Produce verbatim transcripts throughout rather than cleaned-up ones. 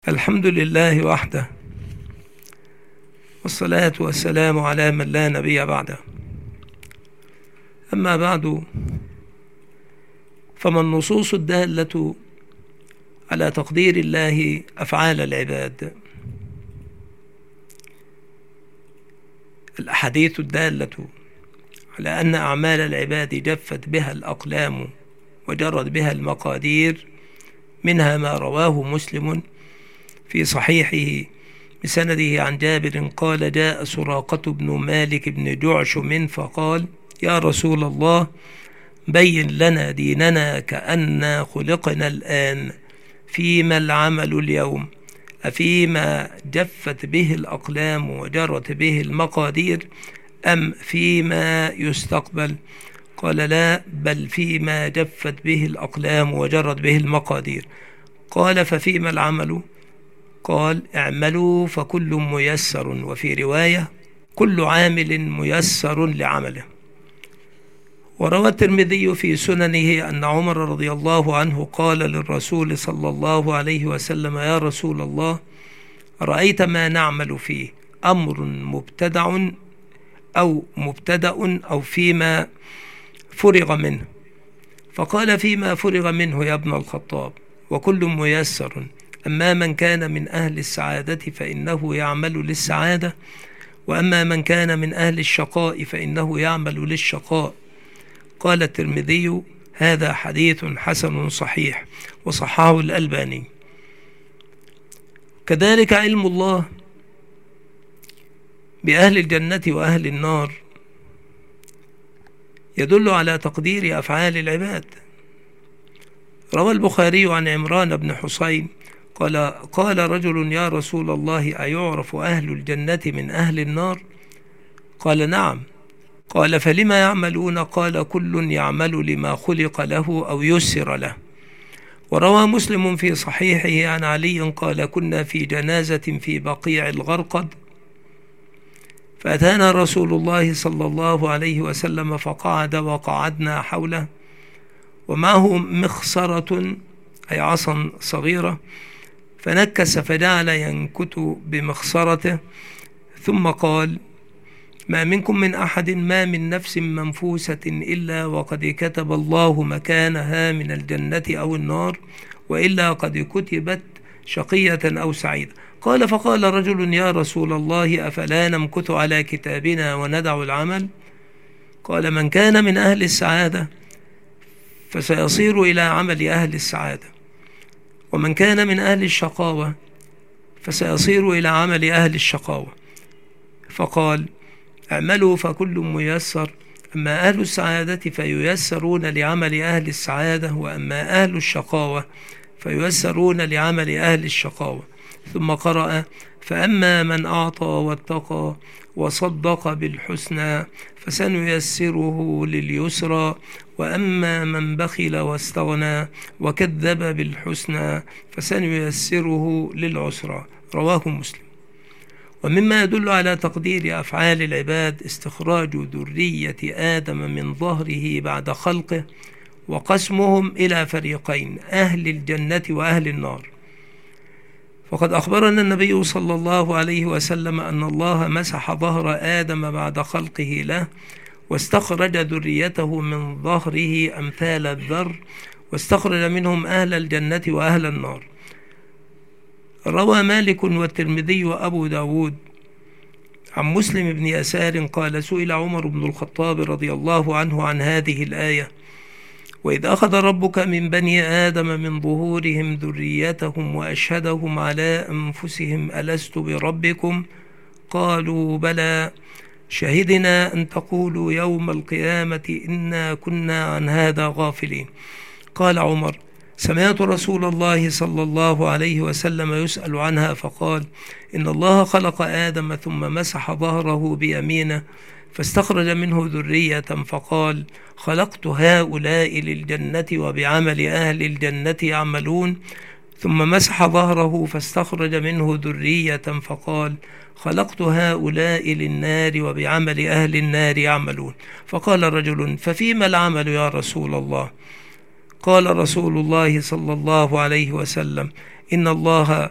الحمد لله وحده، والصلاة والسلام على من لا نبي بعده. أما بعد، فما النصوص الدالة على تقدير الله أفعال العباد؟ الأحاديث الدالة على أن أعمال العباد جفت بها الأقلام وجرت بها المقادير، منها ما رواه مسلم في صحيحه بسنده عن جابر قال: جاء سراقة بن مالك بن جعشم فقال: يا رسول الله، بين لنا ديننا كأننا خلقنا الآن، فيما العمل اليوم؟ أفيما جفت به الأقلام وجرت به المقادير، أم فيما يستقبل؟ قال: لا، بل فيما جفت به الأقلام وجرت به المقادير. قال: ففيما العمل؟ قال: اعملوا فكل ميسر، وفي رواية: كل عامل ميسر لعمله. وروى الترمذي في سننه أن عمر رضي الله عنه قال للرسول صلى الله عليه وسلم: يا رسول الله، رأيت ما نعمل فيه، أمر مبتدع أو مبتدأ أو فيما فرغ منه؟ فقال: فيما فرغ منه يا ابن الخطاب، وكل ميسر. أما من كان من أهل السعادة فإنه يعمل للسعادة، وأما من كان من أهل الشقاء فإنه يعمل للشقاء. قال الترمذي: هذا حديث حسن صحيح، وصححه الألباني. كذلك علم الله بأهل الجنة وأهل النار يدل على تقدير أفعال العباد. روى البخاري عن عمران بن حسين قال: قال رجل: يا رسول الله، أيعرف أهل الجنة من أهل النار؟ قال: نعم. قال: فلما يعملون؟ قال: كل يعمل لما خلق له أو يسر له. وروى مسلم في صحيحه عن علي قال: كنا في جنازة في بقيع الغرقد، فأتانا رسول الله صلى الله عليه وسلم فقعد وقعدنا حوله، ومعه مخصرة أي عصا صغيرة، فنكس فجعل ينكت بمخصرته، ثم قال: ما منكم من أحد، ما من نفس منفوسة إلا وقد كتب الله مكانها من الجنة أو النار، وإلا قد كتبت شقية أو سعيدة. قال: فقال رجل: يا رسول الله، أفلا نمكث على كتابنا وندع العمل؟ قال: من كان من أهل السعادة فسيصير إلى عمل أهل السعادة، ومن كان من أهل الشقاوة فسيصير إلى عمل أهل الشقاوة. فقال: اعملوا فكل ميسر، أما أهل السعادة فييسرون لعمل أهل السعادة، وأما أهل الشقاوة فييسرون لعمل أهل الشقاوة. ثم قرأ: فأما من أعطى واتقى وصدق بالحسنى فسنيسره لليسرى، وأما من بخل واستغنى وكذب بالحسنى فسنيسره للعسرى. رواه مسلم. ومما يدل على تقدير أفعال العباد استخراج ذرية آدم من ظهره بعد خلقه، وقسمهم إلى فريقين: أهل الجنة وأهل النار. وقد أخبرنا النبي صلى الله عليه وسلم أن الله مسح ظهر آدم بعد خلقه له، واستخرج ذريته من ظهره أمثال الذر، واستخرج منهم أهل الجنة وأهل النار. روى مالك والترمذي وأبو داود عن مسلم بن يسار قال: سئل عمر بن الخطاب رضي الله عنه عن هذه الآية: وإذ أخذ ربك من بني آدم من ظهورهم ذريتهم وأشهدهم على أنفسهم ألست بربكم؟ قالوا: بلى، شهدنا أن تقولوا يوم القيامة إنا كنا عن هذا غافلين. قال عمر: سمعت رسول الله صلى الله عليه وسلم يسأل عنها فقال: إن الله خلق آدم ثم مسح ظهره بيمينه فاستخرج منه ذرية، فقال: خلقت هؤلاء للجنة وبعمل أهل الجنة يعملون. ثم مسح ظهره فاستخرج منه ذرية، فقال: خلقت هؤلاء للنار وبعمل أهل النار يعملون. فقال رجل: ففيما العمل يا رسول الله؟ قال رسول الله صلى الله عليه وسلم: إن الله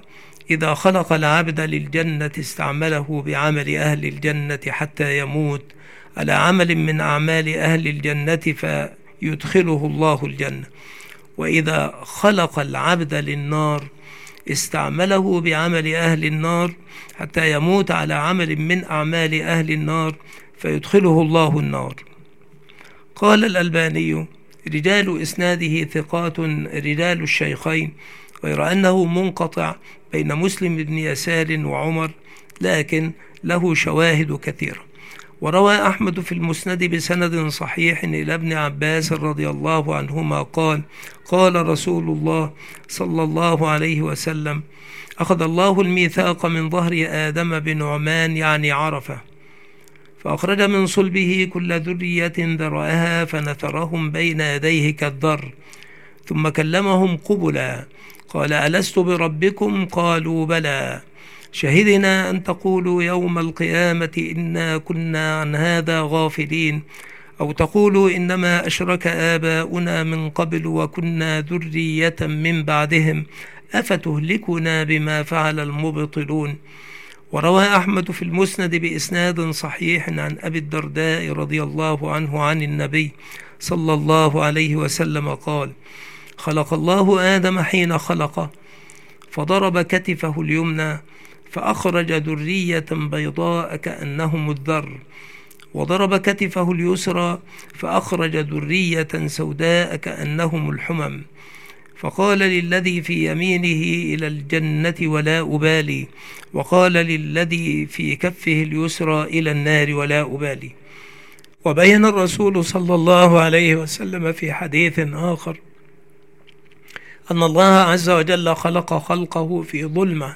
إذا خلق العبد للجنة استعمله بعمل أهل الجنة حتى يموت على عمل من أعمال أهل الجنة فيدخله الله الجنة، وإذا خلق العبد للنار استعمله بعمل أهل النار حتى يموت على عمل من أعمال أهل النار فيدخله الله النار. قال الألباني: رجال إسناده ثقات رجال الشيخين، غير أنه منقطع بين مسلم بن يسار وعمر، لكن له شواهد كثيرة. وروى أحمد في المسند بسند صحيح إلى ابن عباس رضي الله عنهما قال: قال رسول الله صلى الله عليه وسلم: أخذ الله الميثاق من ظهر آدم بنعمان يعني عرفة، فأخرج من صلبه كل ذرية ذرأها فنثرهم بين يديه كالذر، ثم كلمهم قبلا قال: ألست بربكم؟ قالوا بلى، شهدنا أن تقولوا يوم القيامة إنا كنا عن هذا غافلين، أو تقولوا إنما أشرك آباؤنا من قبل وكنا ذرية من بعدهم أفتهلكنا بما فعل المبطلون. وروى أحمد في المسند بإسناد صحيح عن أبي الدرداء رضي الله عنه عن النبي صلى الله عليه وسلم قال: خلق الله آدم حين خلقه فضرب كتفه اليمنى فأخرج ذرية بيضاء كأنهم الذر، وضرب كتفه اليسرى فأخرج ذرية سوداء كأنهم الحمم، فقال للذي في يمينه إلى الجنة ولا أبالي، وقال للذي في كفه اليسرى إلى النار ولا أبالي. وبين الرسول صلى الله عليه وسلم في حديث آخر أن الله عز وجل خلق خلقه في ظلمة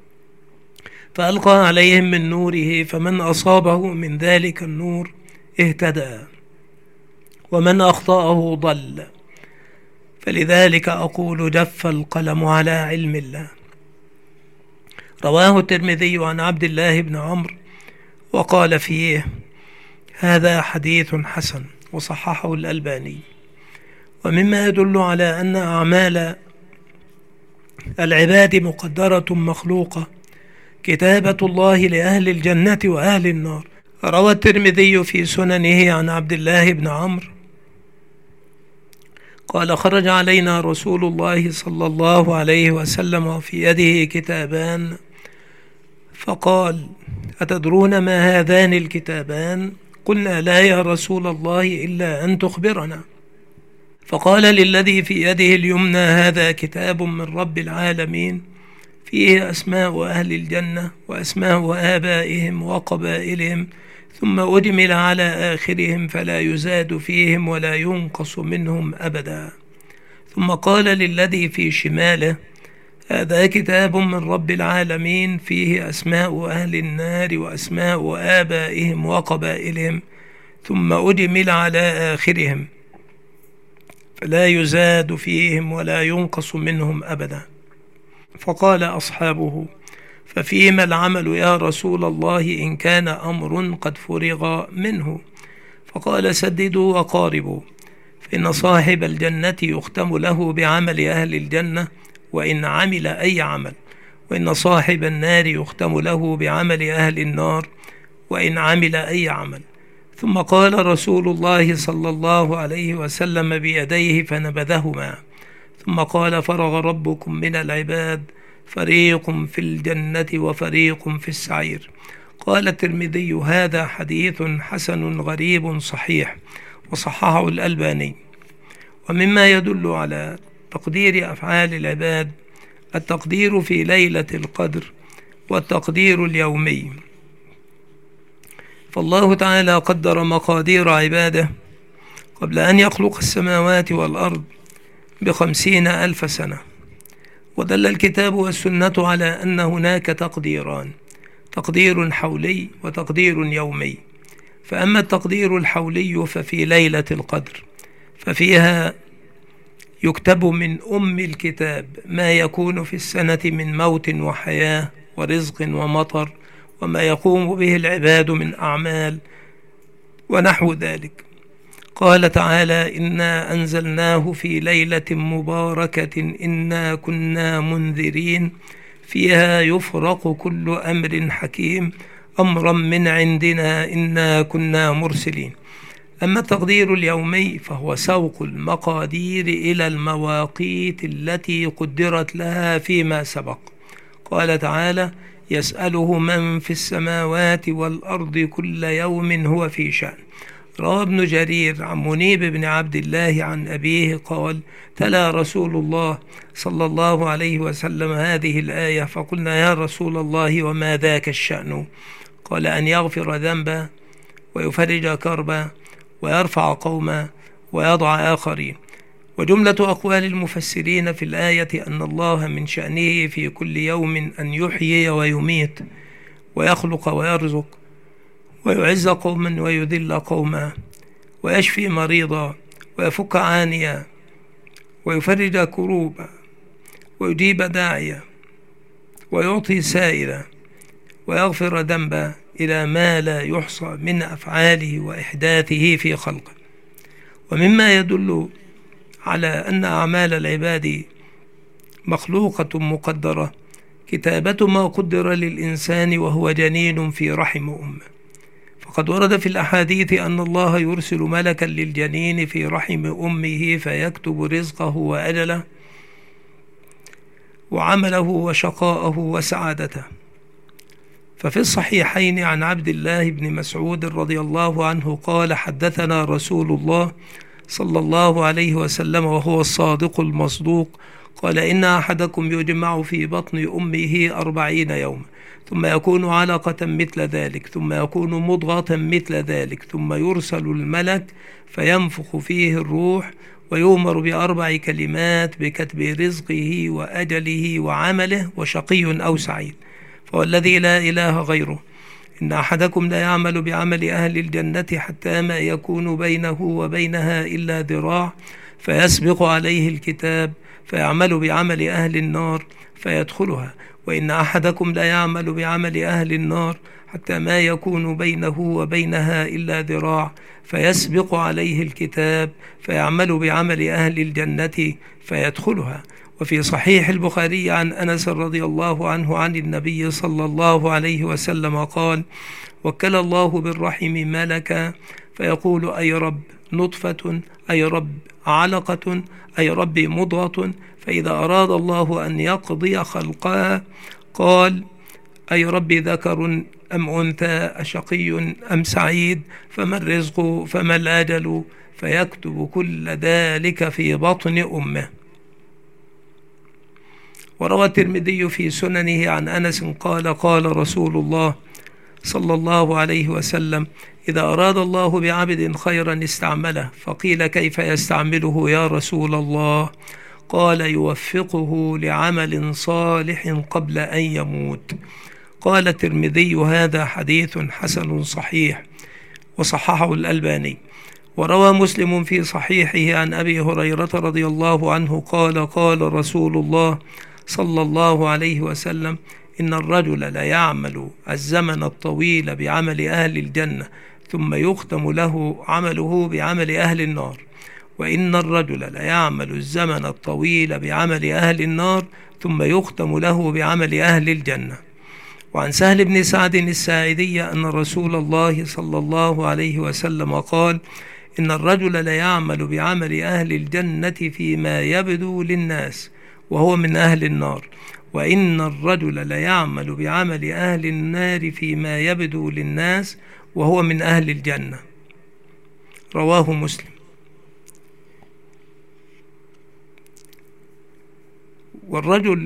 فألقى عليهم من نوره، فمن أصابه من ذلك النور اهتدى ومن أخطأه ضل، فلذلك أقول جف القلم على علم الله. رواه الترمذي عن عبد الله بن عمرو وقال فيه: هذا حديث حسن، وصححه الألباني. ومما يدل على أن أعمال العباد مقدرة مخلوقة كتابة الله لأهل الجنة وأهل النار. روى الترمذي في سننه عن عبد الله بن عمرو قال: خرج علينا رسول الله صلى الله عليه وسلم وفي يده كتابان، فقال: أتدرون ما هذان الكتابان؟ قلنا: لا يا رسول الله إلا أن تخبرنا. فقال للذي في يده اليمنى: هذا كتاب من رب العالمين فيه أسماء أهل الجنة وأسماء آبائهم وقبائلهم، ثم أجمل على آخرهم فلا يزاد فيهم ولا ينقص منهم أبدا. ثم قال للذي في شماله: هذا كتاب من رب العالمين فيه أسماء أهل النار وأسماء آبائهم وقبائلهم، ثم أجمل على آخرهم فلا يزاد فيهم ولا ينقص منهم أبدا. فقال أصحابه: ففيما العمل يا رسول الله إن كان أمر قد فرغ منه؟ فقال: سددوا وقاربوا، فإن صاحب الجنة يختم له بعمل أهل الجنة وإن عمل أي عمل، وإن صاحب النار يختم له بعمل أهل النار وإن عمل أي عمل. ثم قال رسول الله صلى الله عليه وسلم بيديه فنبذهما، ثم قال: فرغ ربكم من العباد، فريق في الجنة وفريق في السعير. قال الترمذي: هذا حديث حسن غريب صحيح، وصححه الألباني. ومما يدل على تقدير أفعال العباد التقدير في ليلة القدر والتقدير اليومي، فالله تعالى قدر مقادير عباده قبل أن يخلق السماوات والأرض بخمسين ألف سنة. ودل الكتاب والسنة على أن هناك تقديران: تقدير حولي وتقدير يومي. فأما التقدير الحولي ففي ليلة القدر، ففيها يكتب من أم الكتاب ما يكون في السنة من موت وحياة ورزق ومطر وما يقوم به العباد من أعمال ونحو ذلك. قال تعالى: إنا أنزلناه في ليلة مباركة إنا كنا منذرين فيها يفرق كل أمر حكيم أمرا من عندنا إنا كنا مرسلين. أما التقدير اليومي فهو سوق المقادير إلى المواقيت التي قدرت لها فيما سبق. قال تعالى: يسأله من في السماوات والأرض كل يوم هو في شأن. روى ابن جرير عن منيب بن عبد الله عن أبيه قال: تلا رسول الله صلى الله عليه وسلم هذه الآية، فقلنا: يا رسول الله وما ذاك الشأن؟ قال: أن يغفر ذنبا ويفرج كربا ويرفع قوما ويضع آخرين. وجملة أقوال المفسرين في الآية أن الله من شأنه في كل يوم أن يحيي ويميت ويخلق ويرزق ويعز قوما ويذل قوما ويشفي مريضا ويفك عانيا ويفرج كروبا ويجيب داعيا ويعطي سائلا ويغفر ذنبا إلى ما لا يحصى من أفعاله وإحداثه في خلقه. ومما يدل على أن أعمال العباد مخلوقة مقدرة كتابة ما قدر للإنسان وهو جنين في رحم أمه. فقد ورد في الأحاديث أن الله يرسل ملكا للجنين في رحم أمه فيكتب رزقه وأجله وعمله وشقاءه وسعادته. ففي الصحيحين عن عبد الله بن مسعود رضي الله عنه قال: حدثنا رسول الله صلى الله عليه وسلم وهو الصادق المصدوق قال: إن أحدكم يجمع في بطن أمه أربعين يوما ثم يكون علقة مثل ذلك ثم يكون مضغة مثل ذلك ثم يرسل الملك فينفخ فيه الروح ويؤمر بأربع كلمات بكتب رزقه وأجله وعمله وشقي أو سعيد. فوالذي لا إله غيره إن أحدكم لا يعمل بعمل أهل الجنة حتى ما يكون بينه وبينها إلا ذراع فيسبق عليه الكتاب فيعمل بعمل أهل النار فيدخلها، وإن أحدكم لا يعمل بعمل أهل النار حتى ما يكون بينه وبينها إلا ذراع فيسبق عليه الكتاب فيعمل بعمل أهل الجنة فيدخلها. وفي صحيح البخاري عن أنس رضي الله عنه عن النبي صلى الله عليه وسلم قال: وكل الله بالرحم ملكا فيقول: أي رب نطفة، أي رب علقة، أي رب مضغة، فإذا أراد الله أن يقضي خلقها قال: أي رب ذكر أم أنثى، أشقي أم سعيد، فما الرزق، فما الأجل، فيكتب كل ذلك في بطن أمه. وروى الترمذي في سننه عن أنس قال: قال رسول الله صلى الله عليه وسلم: إذا أراد الله بعبد خيرا استعمله. فقيل: كيف يستعمله يا رسول الله؟ قال: يوفقه لعمل صالح قبل أن يموت. قال الترمذي: هذا حديث حسن صحيح، وصححه الألباني. وروى مسلم في صحيحه عن أبي هريرة رضي الله عنه قال: قال رسول الله صلى الله عليه وسلم: إن الرجل ليعمل الزمن الطويل بعمل أهل الجنة ثم يختم له عمله بعمل أهل النار، وإن الرجل ليعمل الزمن الطويل بعمل أهل النار ثم يختم له بعمل أهل الجنة. وعن سهل بن سعد الساعدي أن رسول الله صلى الله عليه وسلم قال: إن الرجل ليعمل بعمل أهل الجنة فيما يبدو للناس وهو من أهل النار، وإن الرجل ليعمل بعمل أهل النار فيما يبدو للناس وهو من أهل الجنة. رواه مسلم. والرجل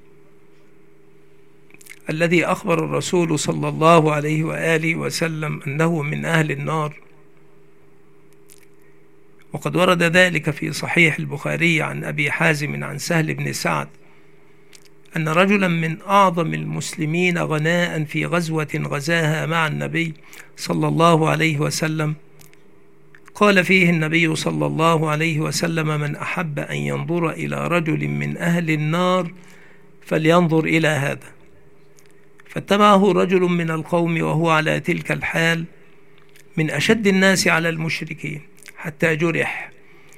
الذي أخبر الرسول صلى الله عليه وآله وسلم أنه من أهل النار، وقد ورد ذلك في صحيح البخاري عن أبي حازم عن سهل بن سعد أن رجلا من أعظم المسلمين غناء في غزوة غزاها مع النبي صلى الله عليه وسلم قال فيه النبي صلى الله عليه وسلم: من أحب أن ينظر إلى رجل من أهل النار فلينظر إلى هذا. فاتبعه رجل من القوم وهو على تلك الحال من أشد الناس على المشركين حتى جرح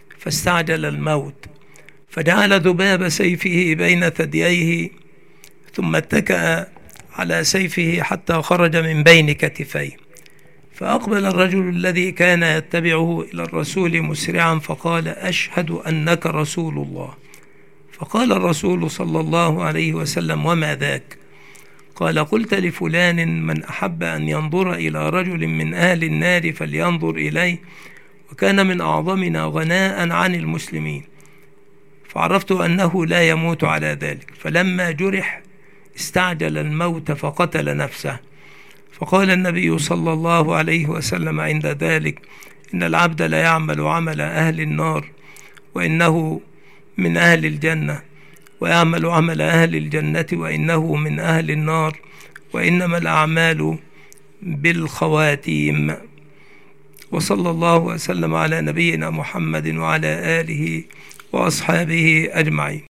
فاستعجل الموت، فجعل ذباب سيفه بين ثدييه ثم اتكأ على سيفه حتى خرج من بين كتفيه، فأقبل الرجل الذي كان يتبعه إلى الرسول مسرعا فقال: أشهد أنك رسول الله. فقال الرسول صلى الله عليه وسلم: وما ذاك؟ قال: قلت لفلان من أحب أن ينظر إلى رجل من أهل النار فلينظر إليه، وكان من أعظمنا غناء عن المسلمين، فعرفت أنه لا يموت على ذلك، فلما جرح استعجل الموت فقتل نفسه. فقال النبي صلى الله عليه وسلم عند ذلك: إن العبد لا يعمل عمل أهل النار وإنه من أهل الجنة، ويعمل عمل أهل الجنة وإنه من أهل النار، وإنما الأعمال بالخواتيم. وصلى الله وسلم على نبينا محمد وعلى آله وأصحابه أجمعين.